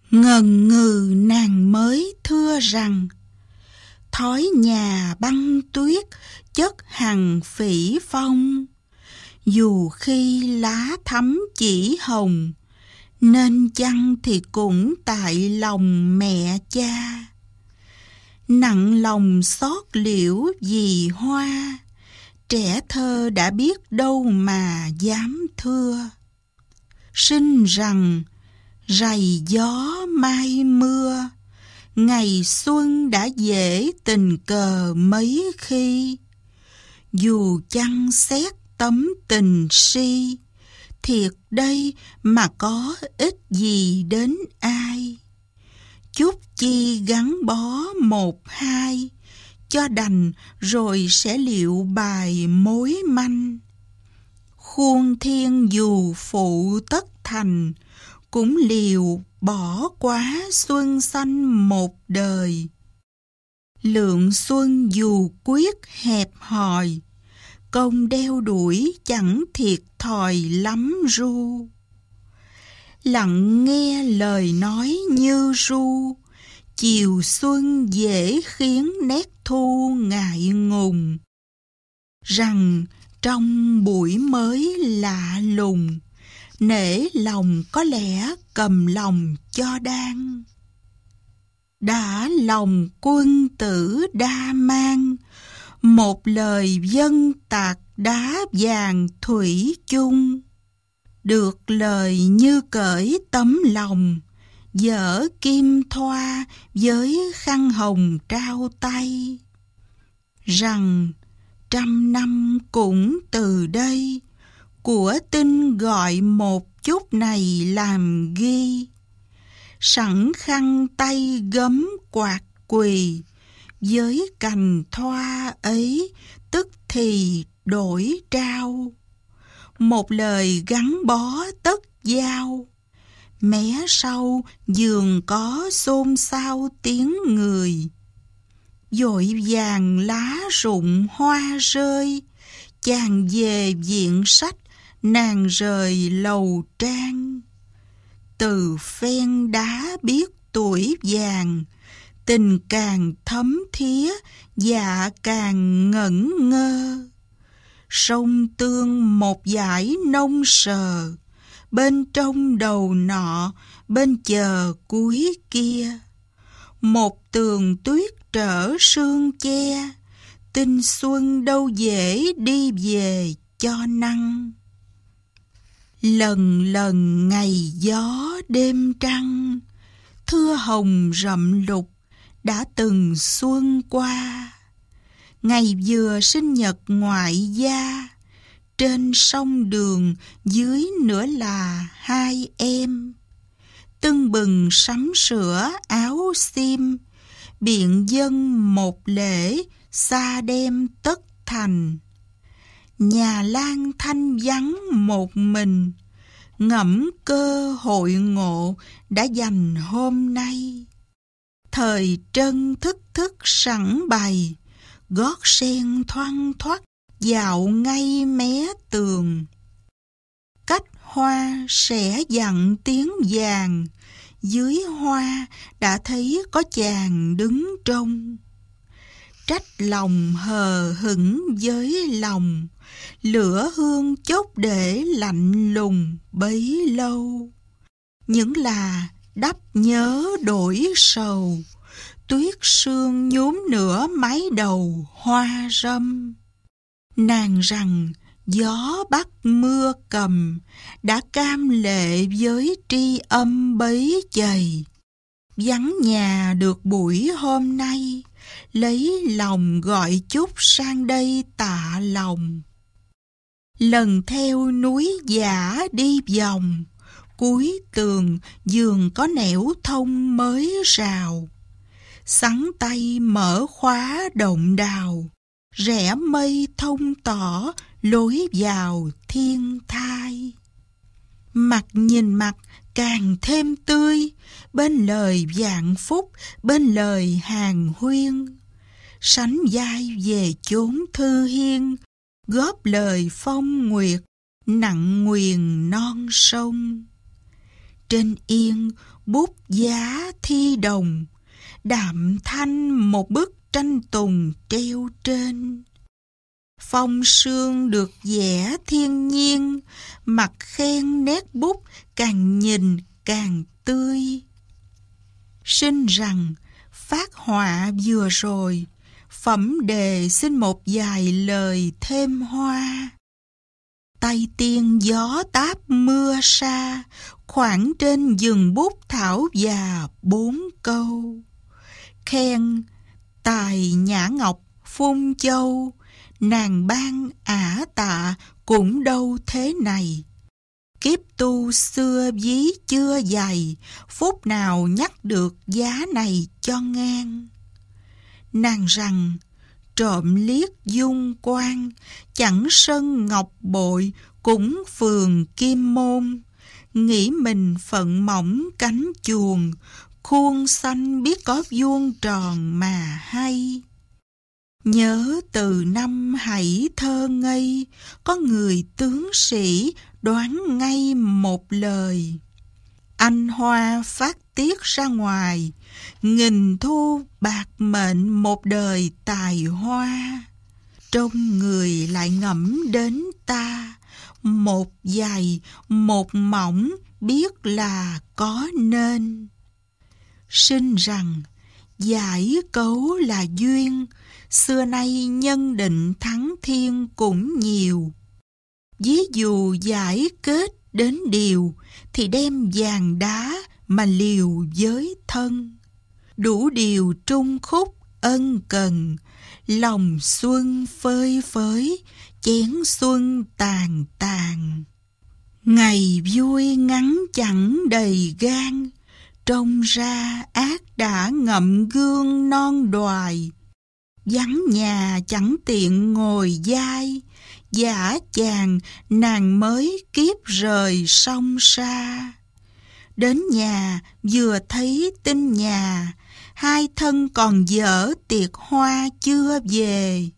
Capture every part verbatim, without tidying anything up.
Ngần ngừ nàng mới thưa rằng, thói nhà băng tuyết chất hằng phỉ phong. Dù khi lá thắm chỉ hồng, nên chăng thì cũng tại lòng mẹ cha. Nặng lòng xót liễu vì hoa, trẻ thơ đã biết đâu mà dám thưa. Sinh rằng rày gió mai mưa, ngày xuân đã dễ tình cờ mấy khi. Dù chăng xét tấm tình si, thiệt đây mà có ích gì đến ai. Chút chi gắn bó một hai, cho đành rồi sẽ liệu bài mối manh. Khuôn thiên dù phụ tất thành, cũng liều bỏ quá xuân xanh một đời. Lượng xuân dù quyết hẹp hòi, công đeo đuổi chẳng thiệt thòi lắm ru. Lặng nghe lời nói như ru, chiều xuân dễ khiến nét thu ngại ngùng. Rằng trong buổi mới lạ lùng, nể lòng có lẽ cầm lòng cho đang. Đã lòng quân tử đa mang, một lời dân tạc đá vàng thủy chung. Được lời như cởi tấm lòng, dở kim thoa với khăn hồng trao tay. Rằng trăm năm cũng từ đây, của tinh gọi một chút này làm ghi. Sẵn khăn tay gấm quạt quỳ, với cành thoa ấy tức thì đổi trao. Một lời gắn bó tất giao, mé sau giường có xôn xao tiếng người. Vội vàng lá rụng hoa rơi, chàng về viện sách, nàng rời lầu trang. Từ phen đá biết tuổi vàng, tình càng thấm thía, dạ càng ngẩn ngơ. Sông tương một dải nông sờ, bên trong đầu nọ, bên chờ cuối kia. Một tường tuyết trở sương che, tinh xuân đâu dễ đi về cho năng. Lần lần ngày gió đêm trăng, thưa hồng rậm lục đã từng xuân qua. Ngày vừa sinh nhật ngoại gia, trên sông đường dưới nữa là hai em. Tưng bừng sắm sửa áo xiêm, biện dân một lễ xa đem tất thành. Nhà lang thanh vắng một mình, ngẫm cơ hội ngộ đã dành hôm nay. Thời trân thức thức sẵn bày, gót sen thoăn thoắt dạo ngay mé tường. Cách hoa sẽ dặn tiếng vàng, dưới hoa đã thấy có chàng đứng trông. Trách lòng hờ hững với lòng, lửa hương chốt để lạnh lùng bấy lâu. Những là đắp nhớ đổi sầu, tuyết sương nhuốm nửa mái đầu hoa râm. Nàng rằng gió bắc mưa cầm, đã cam lệ với tri âm bấy chày. Vắng nhà được buổi hôm nay, lấy lòng gọi chút sang đây tạ lòng. Lần theo núi giả đi vòng, cuối tường giường có nẻo thông mới rào. Sắn tay mở khóa động đào, rẽ mây thông tỏ lối vào thiên thai. Mặt nhìn mặt càng thêm tươi, bên lời vạn phúc, bên lời hàng huyên. Sánh vai về chốn thư hiên, góp lời phong nguyệt, nặng nguyền non sông. trên yên bút giá thi đồng, đạm thanh một bức tranh tùng treo trên. Phong sương được vẽ thiên nhiên, mặt khen nét bút càng nhìn càng tươi. Xin rằng phát họa vừa rồi, phẩm đề xin một vài lời thêm hoa. Tay tiên gió táp mưa sa, khoảng trên giường bút thảo và bốn câu. Khen tài nhã ngọc phun châu, nàng ban ả tạ cũng đâu thế này. Kiếp tu xưa ví chưa dày, phút nào nhắc được giá này cho ngang. Nàng rằng trộm liếc dung quan, chẳng sân ngọc bội cũng phường kim môn. Nghĩ mình phận mỏng cánh chuồng, khuôn xanh biết có vuông tròn mà hay. Nhớ từ năm hãy thơ ngây, có người tướng sĩ đoán ngay một lời. Anh hoa phát tiết ra ngoài, nghìn thu bạc mệnh một đời tài hoa. Trong người lại ngẫm đến ta, một dày một mỏng biết là có nên. Xin rằng giải cấu là duyên, xưa nay nhân định thắng thiên cũng nhiều. Ví dụ giải kết đến điều, thì đem vàng đá mà liều với thân. Đủ điều trung khúc ân cần, lòng xuân phơi phới, chén xuân tàn tàn. Ngày vui ngắn chẳng đầy gan, trông ra ác đã ngậm gương non đoài. Vắng nhà chẳng tiện ngồi dai, giả chàng nàng mới kiếp rời sông xa. Đến nhà vừa thấy tin nhà, hai thân còn dở tiệc hoa chưa về.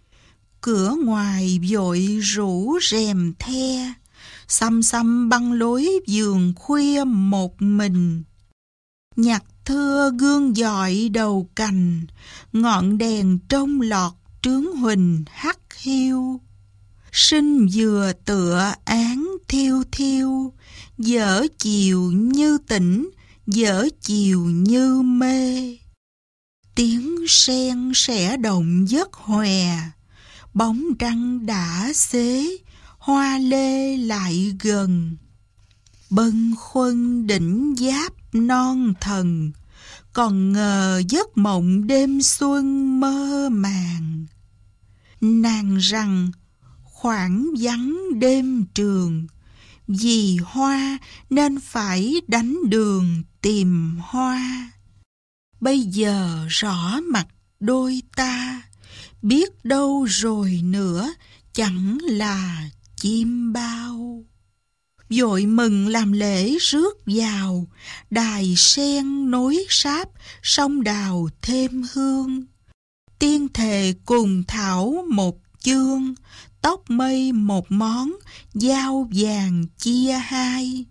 Cửa ngoài vội rủ rèm the, xăm xăm băng lối giường khuya một mình. Nhạc thưa gương dọi đầu cành, ngọn đèn trông lọt trướng huỳnh hắt hiu. Sinh vừa tựa án thiêu thiêu, dở chiều như tỉnh, dở chiều như mê. Tiếng sen sẻ động giấc hòe, bóng trăng đã xế, hoa lê lại gần. Bâng khuâng đỉnh giáp non thần, còn ngờ giấc mộng đêm xuân mơ màng. Nàng rằng khoảng vắng đêm trường, vì hoa nên phải đánh đường tìm hoa. Bây giờ rõ mặt đôi ta, biết đâu rồi nữa chẳng là chim bao. Vội mừng làm lễ rước vào, đài sen nối sáp, sông đào thêm hương. Tiên thề cùng thảo một chương, tóc mây một món, dao vàng chia hai.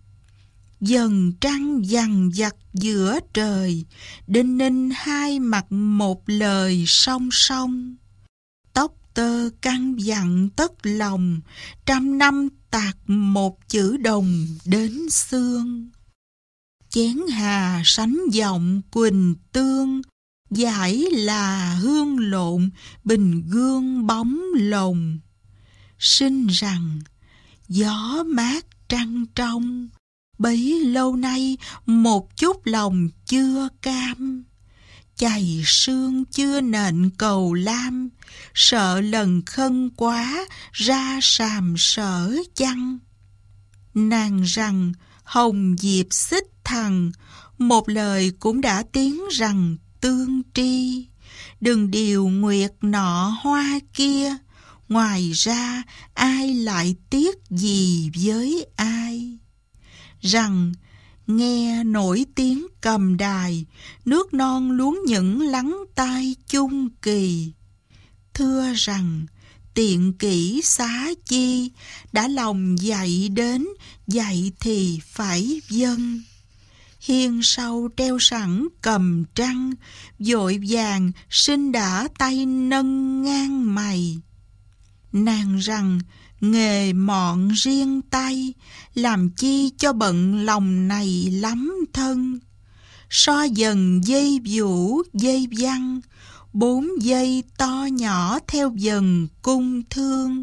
Dần trăng dằn vặt giữa trời, đinh ninh hai mặt một lời song song. Tóc tơ căn dặn tất lòng, trăm năm tạc một chữ đồng đến xương. Chén hà sánh giọng quỳnh tương, giải là hương lộn, bình gương bóng lồng. Xin rằng gió mát trăng trong, bấy lâu nay một chút lòng chưa cam. Chày sương chưa nện cầu lam, sợ lần khân quá ra sàm sở chăng. Nàng rằng hồng diệp xích thằng, một lời cũng đã tiếng rằng tương tri. Đừng điều nguyệt nọ hoa kia, ngoài ra ai lại tiếc gì với ai. Rằng nghe nổi tiếng cầm đài, nước non luống những lắng tai chung kỳ. Thưa rằng tiện kỷ xá chi, đã lòng dạy đến, dạy thì phải vâng. Hiên sau treo sẵn cầm trăng, vội vàng xin đã tay nâng ngang mày. Nàng rằng nghề mọn riêng tay, làm chi cho bận lòng này lắm thân. So dần dây vũ dây văn, bốn dây to nhỏ theo dần cung thương.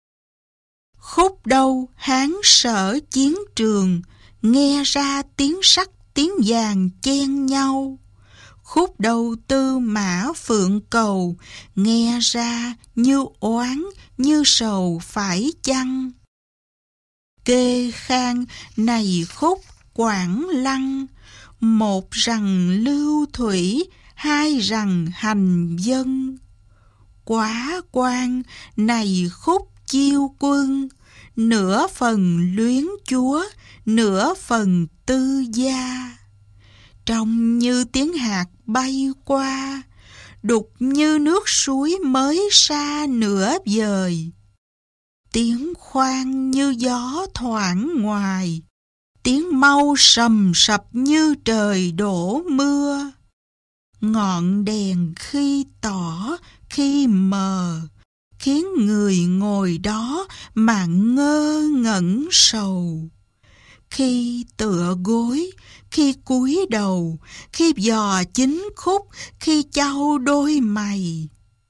Khúc đâu Hán sở chiến trường, nghe ra tiếng sắt tiếng vàng chen nhau. Khúc đầu Tư Mã Phượng Cầu, nghe ra như oán như sầu phải chăng. Kê Khang này khúc Quảng Lăng, một rằng lưu thủy, hai rằng hành dân. Quá quan này khúc Chiêu Quân, nửa phần luyến chúa, nửa phần tư gia. Trông như tiếng hạt bay qua, đục như nước suối mới xa nửa vời. Tiếng khoan như gió thoảng ngoài, tiếng mau sầm sập như trời đổ mưa. Ngọn đèn khi tỏ khi mờ, khiến người ngồi đó mà ngơ ngẩn sầu. Khi tựa gối, khi cúi đầu, khi dò chính khúc, khi chau đôi mày.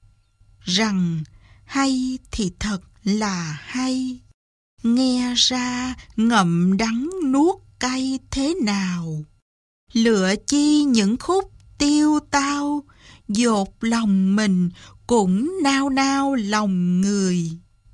Rằng hay thì thật là hay, nghe ra ngậm đắng nuốt cay thế nào. Lựa chi những khúc tiêu tao, dột lòng mình cũng nao nao lòng người.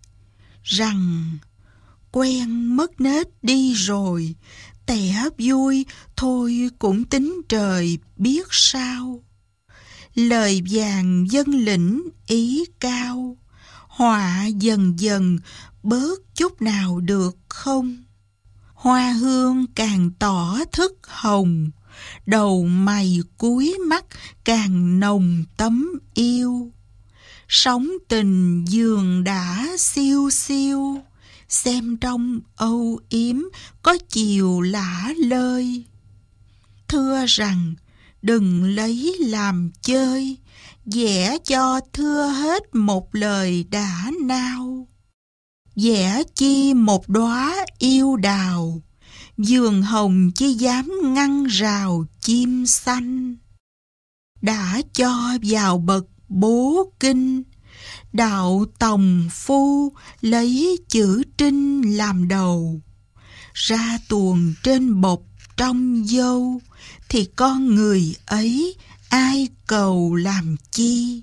Rằng quen mất nết đi rồi, tẻ vui thôi cũng tính trời biết sao. Lời vàng dân lĩnh ý cao, họa dần dần bớt chút nào được không. Hoa hương càng tỏ thức hồng, đầu mày cuối mắt càng nồng tấm yêu. Sóng tình giường đã siêu siêu, xem trong âu yếm có chiều lả lơi. Thưa rằng đừng lấy làm chơi, vẽ cho thưa hết một lời đã nao. Vẽ chi một đóa yêu đào, vườn hồng chi dám ngăn rào chim xanh. Đã cho vào bậc bố kinh, đạo tòng phu lấy chữ trinh làm đầu. Ra tuồng trên bộc trong dâu, thì con người ấy ai cầu làm chi.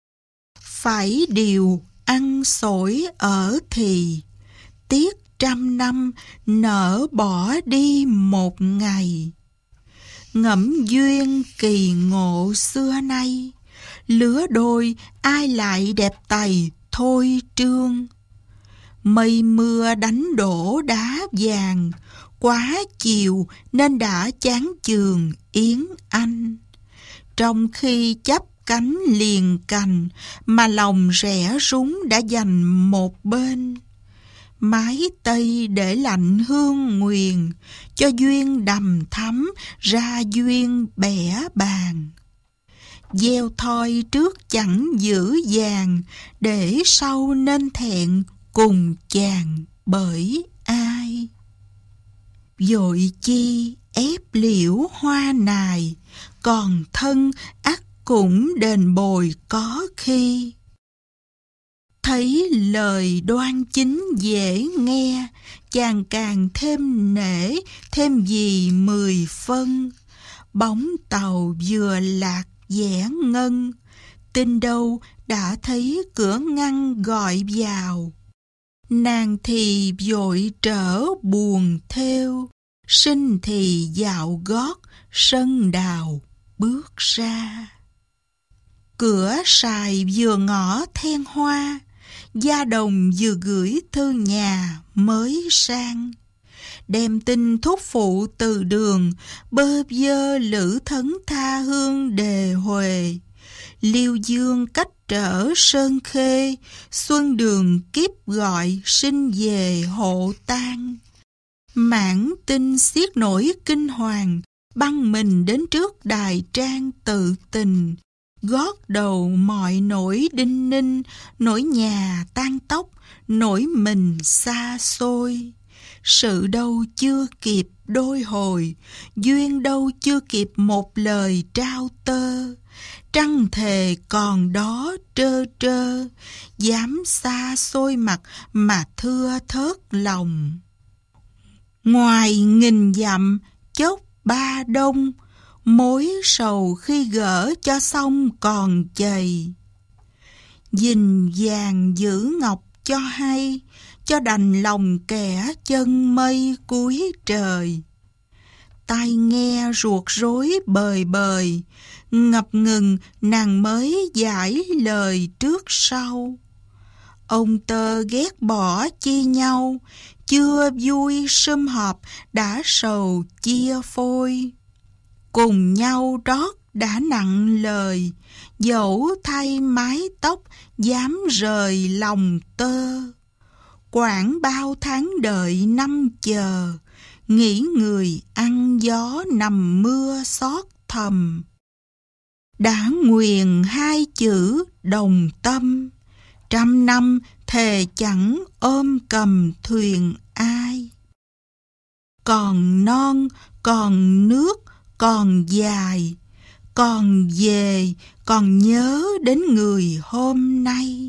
Phải điều ăn xổi ở thì, tiếc trăm năm nỡ bỏ đi một ngày. Ngẫm duyên kỳ ngộ xưa nay, lứa đôi ai lại đẹp tày thôi trương. Mây mưa đánh đổ đá vàng, quá chiều nên đã chán chường yến anh. Trong khi chấp cánh liền cành, mà lòng rẽ rúng đã dành một bên. Mái tây để lạnh hương nguyền, cho duyên đầm thắm ra duyên bẻ bàn. Gieo thoi trước chẳng giữ vàng, để sau nên thẹn cùng chàng bởi ai. Vội chi ép liễu hoa nài, còn thân ắt cũng đền bồi có khi. Thấy lời đoan chính dễ nghe, chàng càng thêm nể, thêm gì mười phân. Bóng tàu vừa lạc vẽ ngân, tin đâu đã thấy cửa ngăn gọi vào. Nàng thì vội trở buồn theo, sinh thì dạo gót sân đào bước ra. Cửa sài vừa ngõ then hoa, gia đồng vừa gửi thư nhà mới sang. Đem tin thúc phụ từ đường, bơ vơ lữ thấn tha hương đề huề. Liêu dương cách trở sơn khê, xuân đường kiếp gọi sinh về hộ tang. Mãn Tinh xiết nổi kinh hoàng, băng mình đến trước đài trang tự tình. Gót đầu mọi nỗi đinh ninh, nỗi nhà tan tóc, nỗi mình xa xôi. Sự đâu chưa kịp đôi hồi, duyên đâu chưa kịp một lời trao tơ. Trăng thề còn đó trơ trơ, dám xa xôi mặt mà thưa thớt lòng. Ngoài nghìn dặm chốc ba đông, mối sầu khi gỡ cho xong còn chày. Dình vàng giữ ngọc cho hay, cho đành lòng kẻ chân mây cuối trời. Tai nghe ruột rối bời bời, ngập ngừng nàng mới giải lời trước sau. Ông tơ ghét bỏ chi nhau, chưa vui sum họp đã sầu chia phôi. Cùng nhau trót đã nặng lời, dẫu thay mái tóc dám rời lòng tơ. Quảng bao tháng đợi năm chờ, nghĩ người ăn gió nằm mưa xót thầm. Đã nguyền hai chữ đồng tâm, trăm năm thề chẳng ôm cầm thuyền ai. Còn non, còn nước, còn dài, còn về, còn nhớ đến người hôm nay.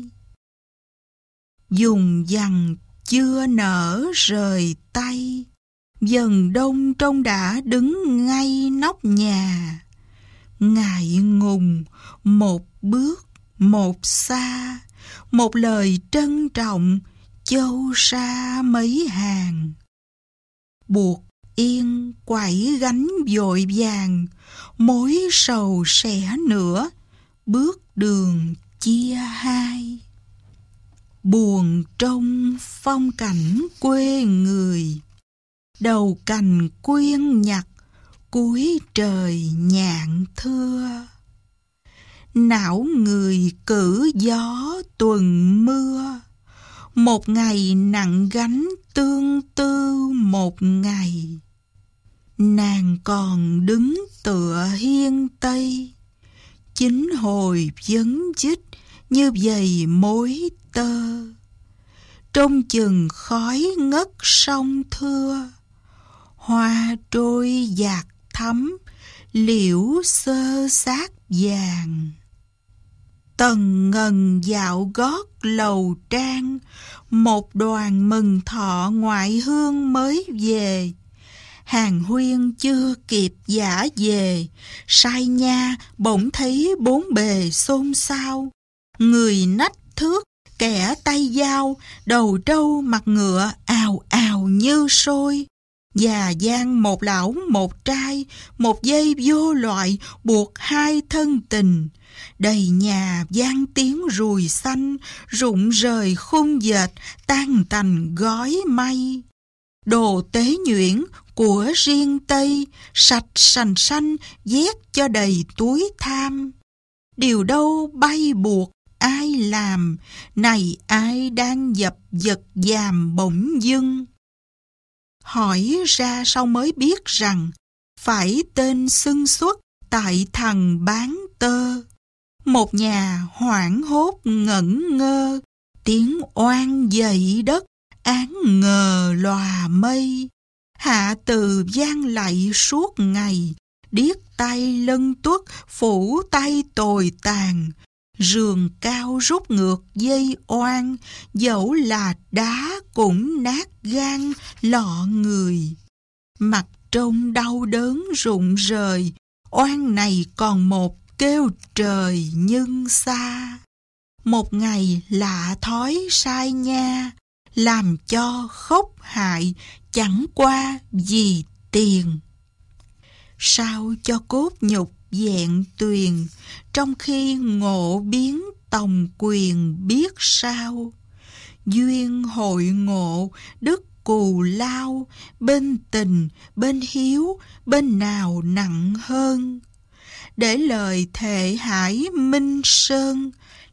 Dùng dằng chưa nở rời tay, dần đông trông đã đứng ngay nóc nhà. Ngại ngùng một bước một xa, một lời trân trọng châu sa mấy hàng. Buộc yên quẩy gánh vội vàng, mối sầu sẻ nữa bước đường chia hai. Buồn trong phong cảnh quê người, đầu cành quyên nhặt cuối trời nhạn thưa. Não người cử gió tuần mưa, một ngày nặng gánh tương tư một ngày. Nàng còn đứng tựa hiên tây, chính hồi vấn chích như vầy mối tơ. Trông chừng khói ngất sông thưa, hoa trôi dạt thắm, liễu xơ xác vàng. Tần ngần dạo gót lầu trang, một đoàn mừng thọ ngoại hương mới về. Hàng huyên chưa kịp giả về, sai nha bỗng thấy bốn bề xôn xao. Người nách thước, kẻ tay dao, đầu trâu mặt ngựa ào ào như sôi. Già gian một lão một trai, một dây vô loại buộc hai thân tình. Đầy nhà vang tiếng ruồi xanh, rụng rời khung dệt, tan tành gói mây. Đồ tế nhuyễn của riêng Tây, sạch sành xanh, vét cho đầy túi tham. Điều đâu bay buộc ai làm, này ai đang dập giật dàm bỗng dưng. Hỏi ra sau mới biết rằng, phải tên xưng xuất tại thằng bán tơ. Một nhà hoảng hốt ngẩn ngơ, tiếng oan dậy đất, án ngờ lòa mây. Hạ từ gian lạy suốt ngày, điếc tay lân tuất phủ tay tồi tàn. Rường cao rút ngược dây oan, dẫu là đá cũng nát gan lọ người. Mặt trông đau đớn rụng rời, oan này còn một kêu trời nhưng xa. Một ngày lạ thói sai nha, làm cho khốc hại chẳng qua vì tiền. Sao cho cốt nhục vẹn tuyền, trong khi ngộ biến tòng quyền biết sao. Duyên hội ngộ đức cù lao, bên tình bên hiếu bên nào nặng hơn. Để lời thệ hải minh sơn,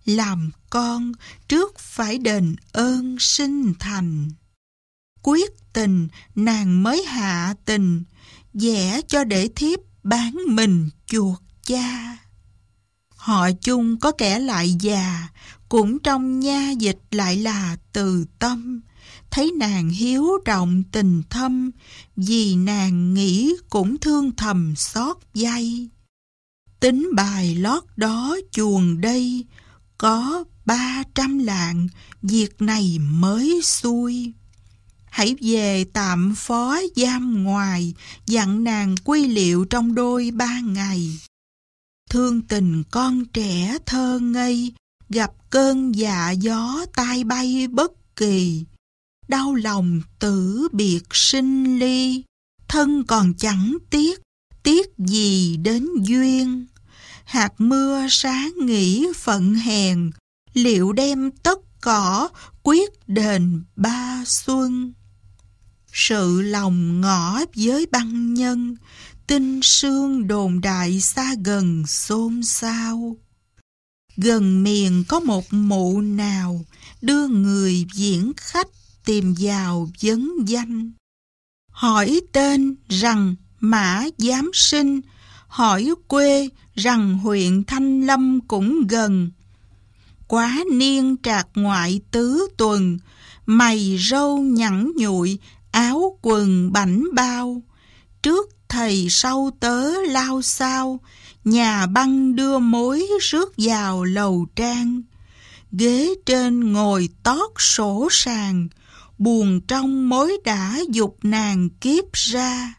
làm con trước phải đền ơn sinh thành. Quyết tình nàng mới hạ tình, vẽ cho để thiếp bán mình chuộc cha. Họ chung có kẻ lại già, cũng trong nha dịch lại là từ tâm. Thấy nàng hiếu trọng tình thâm, vì nàng nghĩ cũng thương thầm xót dây. Tính bài lót đó chuồng đây, có ba trăm lạng, việc này mới xuôi. Hãy về tạm phó giam ngoài, dặn nàng quy liệu trong đôi ba ngày. Thương tình con trẻ thơ ngây, gặp cơn dạ gió tai bay bất kỳ. Đau lòng tử biệt sinh ly, thân còn chẳng tiếc, tiếc gì đến duyên. Hạt mưa sáng nghĩ phận hèn, liệu đem tất cỏ quyết đền ba xuân. Sự lòng ngỏ với băng nhân, tinh sương đồn đại xa gần xôn xao. Gần miền có một mụ nào, đưa người diễn khách tìm vào vấn danh. Hỏi tên rằng Mã Giám Sinh, hỏi quê rằng huyện Thanh Lâm cũng gần. Quá niên trạc ngoại tứ tuần, mày râu nhẵn nhụi, áo quần bảnh bao. Trước thầy sau tớ lao sao, nhà băng đưa mối rước vào lầu trang. Ghế trên ngồi tót sổ sàng, buồn trong mối đã dục nàng kiếp ra.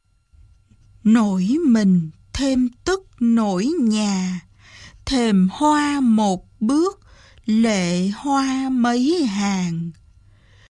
Nổi mình thêm tức nổi nhà, thềm hoa một bước, lệ hoa mấy hàng.